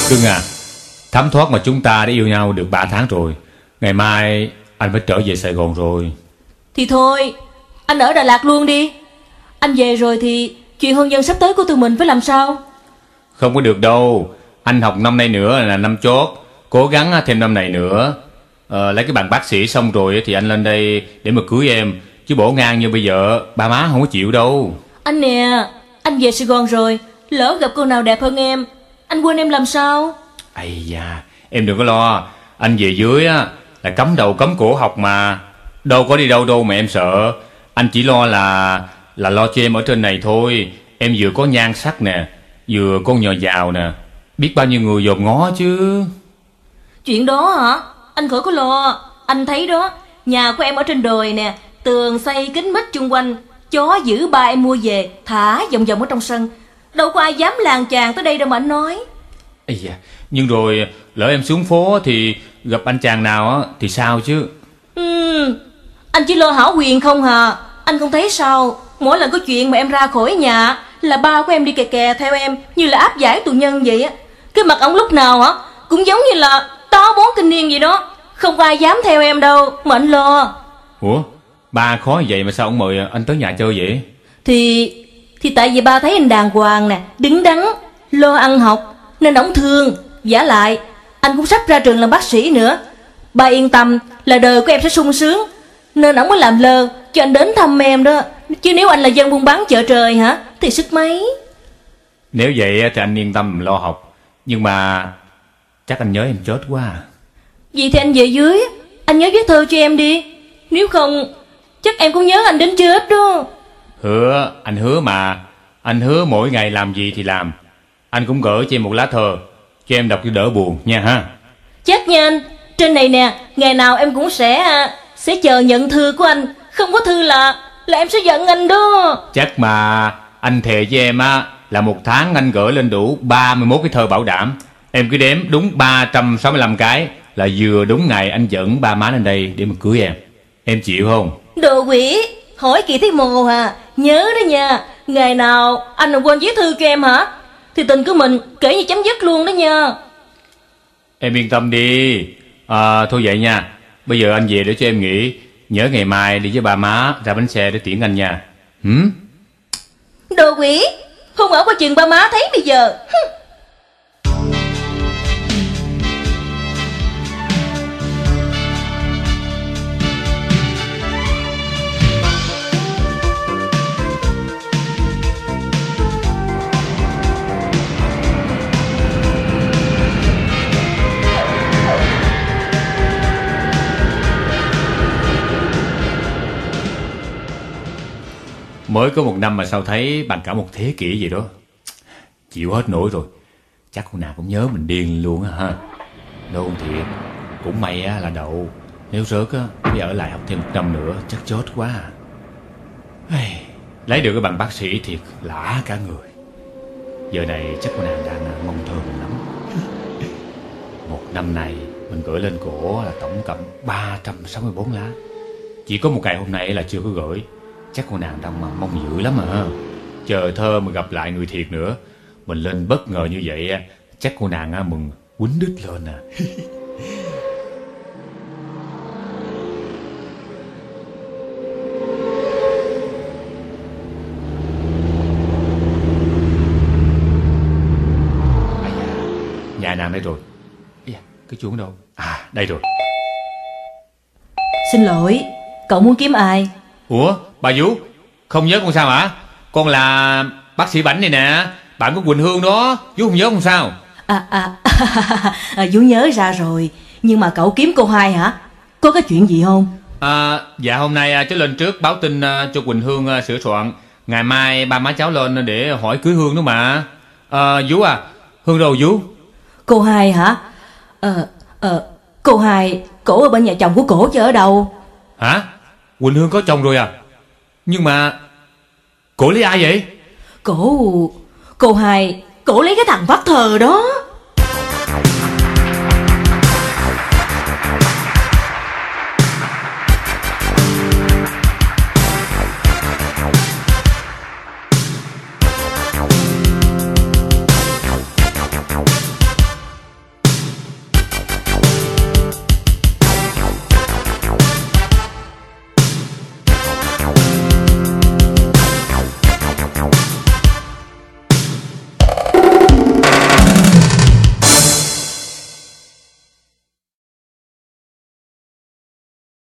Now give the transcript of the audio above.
Cưng à, thấm thoát mà chúng ta đã yêu nhau được 3 tháng rồi. Ngày mai anh phải trở về Sài Gòn rồi. Thì thôi, anh ở Đà Lạt luôn đi. Anh về rồi thì chuyện hôn nhân sắp tới của tụi mình phải làm sao? Không có được đâu. Anh học năm nay nữa là năm chót. Cố gắng thêm năm này nữa. Lấy cái bằng bác sĩ xong rồi thì anh lên đây để mà cưới em. Chứ bổ ngang như bây giờ ba má không có chịu đâu. Anh nè, anh về Sài Gòn rồi, lỡ gặp cô nào đẹp hơn em, anh quên em làm sao? Ây da, em đừng có lo. Anh về dưới á là cắm đầu cắm cổ học mà. Đâu có đi đâu đâu mà em sợ. Anh chỉ lo là lo cho em ở trên này thôi. Em vừa có nhan sắc nè, vừa con nhà giàu nè, biết bao nhiêu người dòm ngó chứ. Chuyện đó hả? Anh khỏi có lo. Anh thấy đó, nhà của em ở trên đồi nè, tường xây kín mít chung quanh, chó giữ ba em mua về thả vòng vòng ở trong sân. Đâu có ai dám làng chàng tới đây đâu mà anh nói. Ây da, nhưng rồi lỡ em xuống phố thì gặp anh chàng nào á thì sao chứ? Anh chỉ lo hảo quyền không hà. Anh không thấy sao, mỗi lần có chuyện mà em ra khỏi nhà là ba của em đi kè kè theo em, như là áp giải tù nhân vậy á. Cái mặt ông lúc nào hả cũng giống như là táo bón kinh niên vậy đó. Không có ai dám theo em đâu mà anh lo. Ủa, ba khó vậy mà sao ông mời anh tới nhà chơi vậy? Thì tại vì ba thấy anh đàng hoàng nè, đứng đắn, lo ăn học nên ổng thương. Vả lại anh cũng sắp ra trường làm bác sĩ nữa. Ba yên tâm là đời của em sẽ sung sướng, nên ổng mới làm lơ cho anh đến thăm em đó. Chứ nếu anh là dân buôn bán chợ trời hả thì sức mấy. Nếu vậy thì anh yên tâm lo học. Nhưng mà chắc anh nhớ em chết quá à. Vậy thì anh về dưới, anh nhớ viết thơ cho em đi. Nếu không chắc em cũng nhớ anh đến chết đó. Hứa, anh hứa mà. Anh hứa mỗi ngày làm gì thì làm. Anh cũng gửi cho em một lá thơ cho em đọc cho đỡ buồn nha ha. Chắc nha anh. Trên này nè, ngày nào em cũng sẽ chờ nhận thư của anh. Không có thư là em sẽ giận anh đó. Chắc mà anh thề với em á là một tháng anh gửi lên đủ 31 cái thơ bảo đảm. Em cứ đếm đúng 365 cái là vừa đúng ngày anh dẫn ba má lên đây để mà cưới em. Em chịu không? Đồ quỷ, hỏi kỳ thấy mồ à. Nhớ đó nha, ngày nào anh đừng quên viết thư cho em hả thì tình của mình kể như chấm dứt luôn đó nha. Em yên tâm đi. Thôi vậy nha. Bây giờ anh về để cho em nghỉ. Nhớ ngày mai đi với ba má ra bến xe để tiễn anh nha. Đồ quỷ, không ở qua chừng ba má thấy bây giờ. Mới có 1 năm mà sao thấy bằng cả một thế kỷ vậy đó. Chịu hết nổi rồi. Chắc con nào cũng nhớ mình điên luôn á ha. Đâu thiệt. Cũng may á là đậu. Nếu rớt á phải ở lại học thêm 1 năm nữa chắc chết quá à. Lấy được cái bằng bác sĩ thiệt lạ cả người. Giờ này chắc con nàng đang mong thơ mình lắm. 1 năm này mình gửi lên cổ là tổng cộng 364 lá. Chỉ có một ngày hôm nay là chưa có gửi. Chắc cô nàng đang mà mong dữ lắm mà. Chờ thơ mà gặp lại người thiệt nữa. Mình lên bất ngờ như vậy chắc cô nàng mừng quýnh đít lên à. Nhà nàng đây rồi. Cái chuông đâu? À đây rồi. Xin lỗi, cậu muốn kiếm ai? Ủa bà Vú, không nhớ con sao hả? Con là bác sĩ Bảnh này nè, bạn của Quỳnh Hương đó. Vú không nhớ con sao? Vú nhớ ra rồi. Nhưng mà cậu kiếm cô hai hả? Có cái chuyện gì không? Dạ hôm nay cháu lên trước báo tin cho Quỳnh Hương sửa soạn. Ngày mai ba má cháu lên để hỏi cưới Hương nữa mà. Vú à, Hương đâu Vú? Cô hai hả? Cô hai, cổ ở bên nhà chồng của cổ chứ ở đâu? Hả? Quỳnh Hương có chồng rồi à? Nhưng mà cổ lấy ai vậy? Cô hai, cổ lấy cái thằng Phát Thờ đó.